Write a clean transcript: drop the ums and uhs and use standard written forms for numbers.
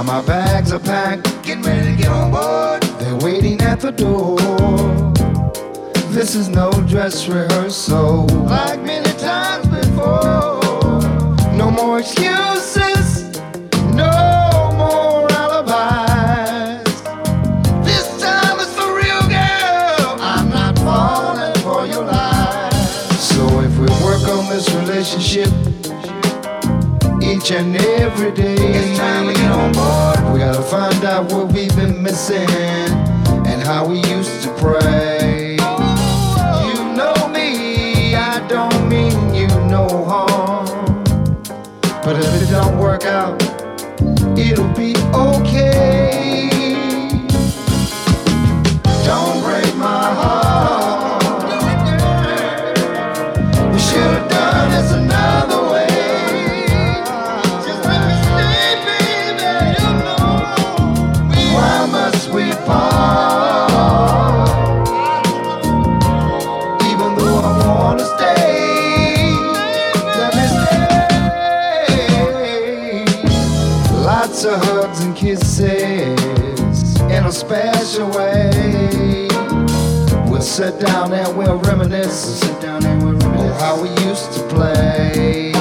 my bags are packed, getting ready to get on board. they're waiting at the door. This is no dress rehearsal, Like many times before. no more excuses, no more alibis. This time is for real, girl. I'm not falling for your lies. So if we work on this relationship each and every day, It's time to get on board. we gotta find out what we've been missing and how we used to pray. You know me, I don't mean you no harm, but if it don't work out, it'll be okay. Don't break my heart. We should have done this another way. Just let me stay, baby. You know. Why must we part? Even though I wanna stay, let me stay. Lots of hugs and kisses in a special way. We'll sit down and we'll reminisce on how we used to play.